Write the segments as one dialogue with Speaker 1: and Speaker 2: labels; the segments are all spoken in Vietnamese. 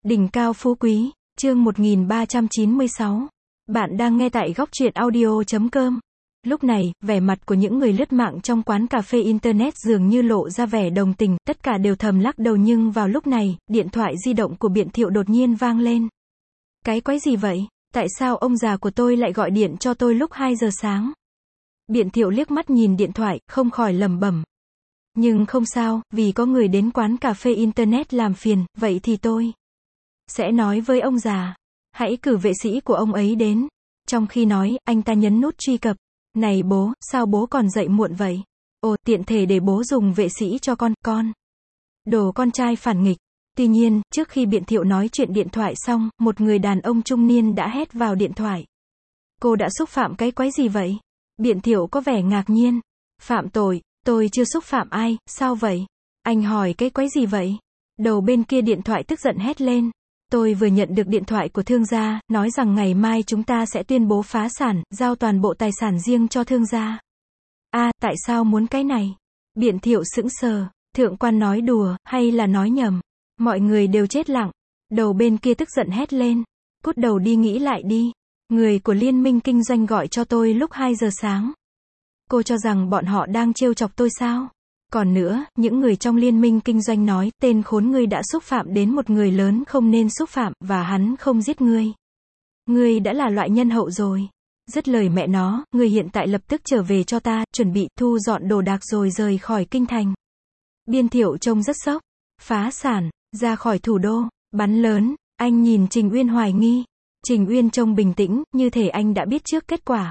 Speaker 1: Đỉnh cao phú quý, chương 1396. Bạn đang nghe tại góc truyện audio.com. Lúc này, vẻ mặt của những người lướt mạng trong quán cà phê Internet dường như lộ ra vẻ đồng tình, tất cả đều thầm lắc đầu nhưng vào lúc này, điện thoại di động của Biện Thiệu đột nhiên vang lên. Cái quái gì vậy? Tại sao ông già của tôi lại gọi điện cho tôi lúc 2 giờ sáng? Biện Thiệu liếc mắt nhìn điện thoại, không khỏi lẩm bẩm. Nhưng không sao, vì có người đến quán cà phê Internet làm phiền, vậy thì tôi sẽ nói với ông già. Hãy cử vệ sĩ của ông ấy đến. Trong khi nói, anh ta nhấn nút truy cập. Này bố, sao bố còn dậy muộn vậy? Ồ, tiện thể để bố dùng vệ sĩ cho con. Đồ con trai phản nghịch. Tuy nhiên, trước khi Biện Thiệu nói chuyện điện thoại xong, một người đàn ông trung niên đã hét vào điện thoại. Cô đã xúc phạm cái quái gì vậy? Biện Thiệu có vẻ ngạc nhiên. Phạm tội, tôi chưa xúc phạm ai, sao vậy? Anh hỏi cái quái gì vậy? Đầu bên kia điện thoại tức giận hét lên. Tôi vừa nhận được điện thoại của thương gia, nói rằng ngày mai chúng ta sẽ tuyên bố phá sản, giao toàn bộ tài sản riêng cho thương gia. Tại sao muốn cái này? Biện Thiệu sững sờ, thượng quan nói đùa, hay là nói nhầm? Mọi người đều chết lặng. Đầu bên kia tức giận hét lên. Cút đầu đi nghĩ lại đi. Người của liên minh kinh doanh gọi cho tôi lúc 2 giờ sáng. Cô cho rằng bọn họ đang trêu chọc tôi sao? Còn nữa, những người trong liên minh kinh doanh nói, tên khốn ngươi đã xúc phạm đến một người lớn không nên xúc phạm, và hắn không giết ngươi. Ngươi đã là loại nhân hậu rồi. Dứt lời mẹ nó, ngươi hiện tại lập tức trở về cho ta, chuẩn bị thu dọn đồ đạc rồi rời khỏi kinh thành. Biên Thiệu trông rất sốc. Phá sản, ra khỏi thủ đô, bắn lớn, anh nhìn Trình Uyên hoài nghi. Trình Uyên trông bình tĩnh, như thể anh đã biết trước kết quả.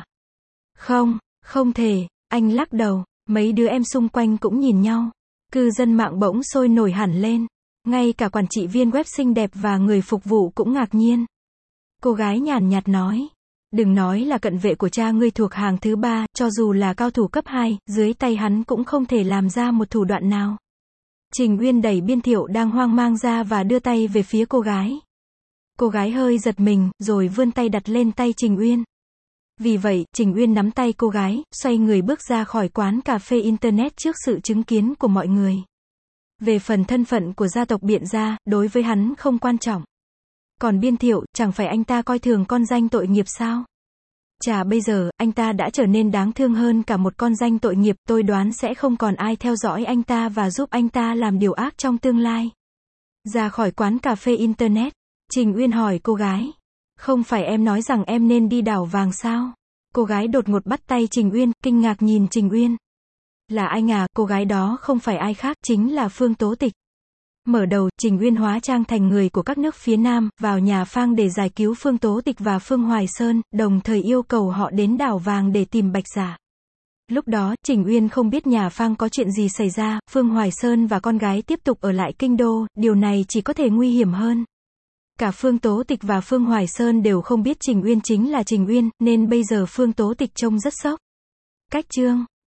Speaker 1: Không thể, anh lắc đầu. Mấy đứa em xung quanh cũng nhìn nhau. Cư dân mạng bỗng sôi nổi hẳn lên. Ngay cả quản trị viên web xinh đẹp và người phục vụ cũng ngạc nhiên. Cô gái nhàn nhạt nói. Đừng nói là cận vệ của cha ngươi thuộc hàng thứ 3, cho dù là cao thủ cấp 2, dưới tay hắn cũng không thể làm ra một thủ đoạn nào. Trình Uyên đẩy Biên Thiệu đang hoang mang ra và đưa tay về phía cô gái. Cô gái hơi giật mình, rồi vươn tay đặt lên tay Trình Uyên. Vì vậy, Trình Uyên nắm tay cô gái, xoay người bước ra khỏi quán cà phê Internet trước sự chứng kiến của mọi người. Về phần thân phận của gia tộc Biện gia, đối với hắn không quan trọng. Còn Biên Thiệu, chẳng phải anh ta coi thường con danh tội nghiệp sao? Chà bây giờ, anh ta đã trở nên đáng thương hơn cả một con danh tội nghiệp, tôi đoán sẽ không còn ai theo dõi anh ta và giúp anh ta làm điều ác trong tương lai. Ra khỏi quán cà phê Internet, Trình Uyên hỏi cô gái. Không phải em nói rằng em nên đi đảo vàng sao? Cô gái đột ngột bắt tay Trình Uyên, kinh ngạc nhìn Trình Uyên. Là anh à? Cô gái đó không phải ai khác, chính là Phương Tố Tịch. Mở đầu, Trình Uyên hóa trang thành người của các nước phía Nam, vào nhà Phang để giải cứu Phương Tố Tịch và Phương Hoài Sơn, đồng thời yêu cầu họ đến đảo vàng để tìm Bạch Giả. Lúc đó, Trình Uyên không biết nhà Phang có chuyện gì xảy ra, Phương Hoài Sơn và con gái tiếp tục ở lại kinh đô, điều này chỉ có thể nguy hiểm hơn. Cả Phương Tố Tịch và Phương Hoài Sơn đều không biết Trình Uyên chính là Trình Uyên, nên bây giờ Phương Tố Tịch trông rất sốc. Cách chương